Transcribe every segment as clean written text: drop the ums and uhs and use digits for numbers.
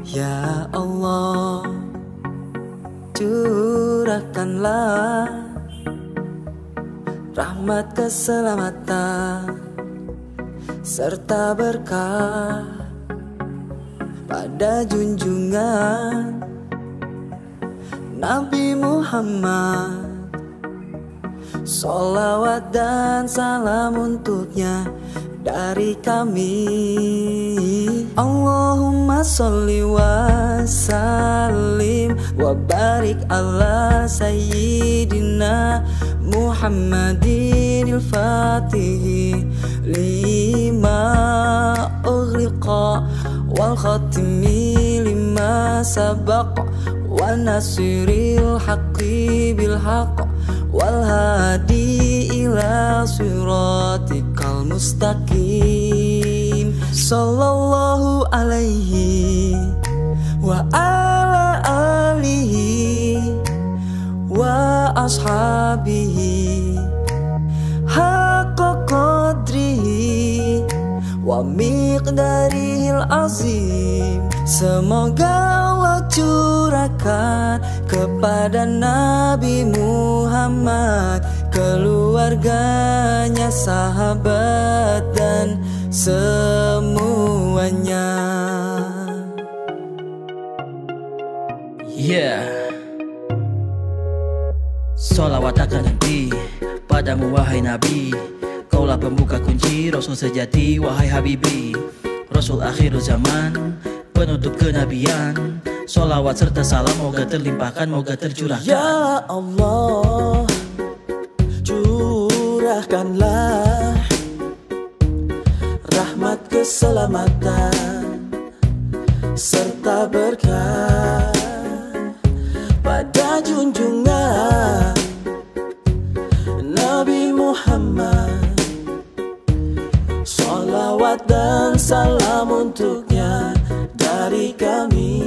Ya Allah, curahkanlah rahmat keselamatan serta berkah pada junjungan Nabi Muhammad. Sholawat dan salam untuknya dari kami. Allahumma sholli wa sallim wa barik ala sayyidina Muhammadin al-Fatih lima ughliqa wal khatimi lima sabaq wa nasiril haqqi bil haqq wal hadi ila siratikal mustaqim. Sallallahu alaihi wa ala alihi wa ashabihi haqqa qadrihi wa miqdarihil azim. Semoga Allah curahkan kepada Nabi Muhammad, keluarganya, sahabat dan semuanya. Sholawat akan henti padamu wahai Nabi. Kaulah pembuka kunci, Rasul sejati wahai Habibi. Rasul akhir zaman, penutup kenabian. Sholawat serta salam moga terlimpahkan, moga tercurahkan. Ya Allah, curahkanlah rahmat keselamatan serta berkah pada junjungan Nabi Muhammad. Sholawat dan salam untuknya dari kami.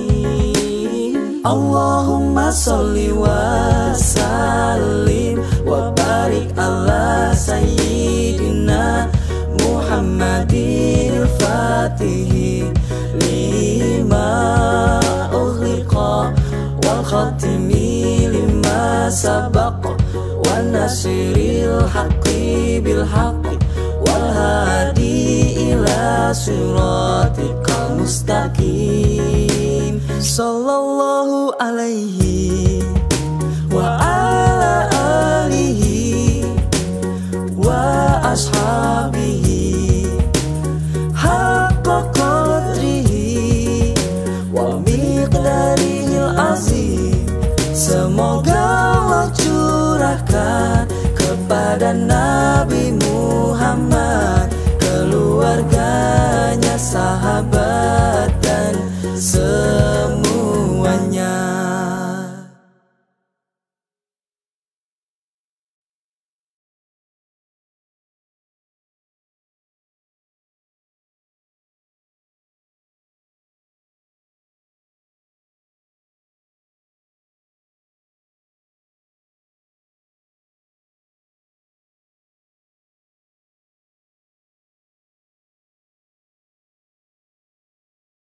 Allahumma sholli wa sallim wa barik ala sayyidina Muhammadin al-Fatih lima ughliqa wal khatimi lima sabaq wa nasiril haqqi bil haqq wal hadi ila siratikal mustaqim. Sallallahu alaihi wa ala alihi wa ashabihi haqqa qadrihi wa miqdarihil azim. Semoga Allah curahkan kepada Nabi